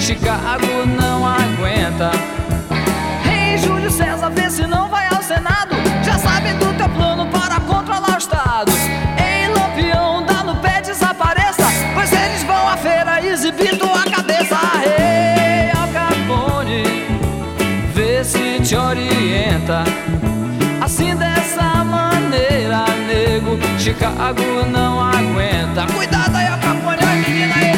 Chicago não aguenta. Ei, Júlio César, vê se não vai ao Senado. Já sabem do teu plano para controlar o Estado. Ei, Lampião, dá no pé, desapareça, pois eles vão à feira exibir tua cabeça. Ei, Al Capone, vê se te orienta. Assim dessa maneira, nego, Chicago não aguenta. Cuidado aí, Al Capone, ai menina aí.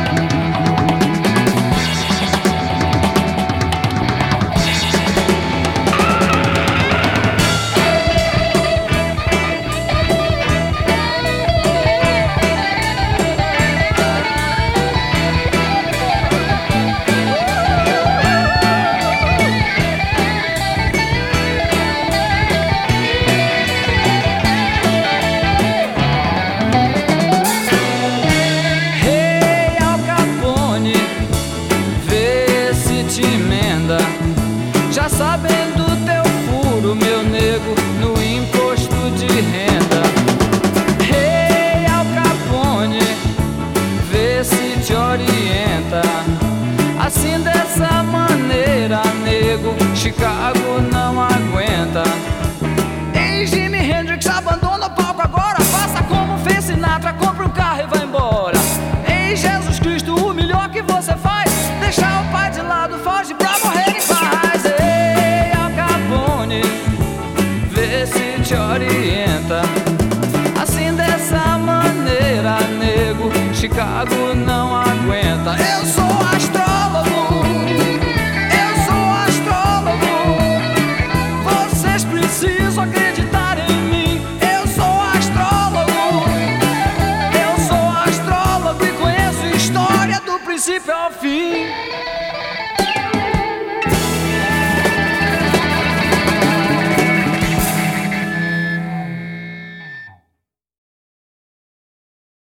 Já sabem do teu furo, meu nego, no imposto de renda. Hey, Al Capone, vê se te orienta. Assim dessa maneira, nego, Chicago não aguenta. Ei, Jimi Hendrix, abandona o palco agora. Faça como fez Sinatra, compra um carro e vai embora. Ei, Jesus Cristo, o melhor que você faz, deixar o pai de lado, foge pra morrer em paz. Ei, Al Capone, vê se te orienta. Assim dessa maneira, nego, Chicago não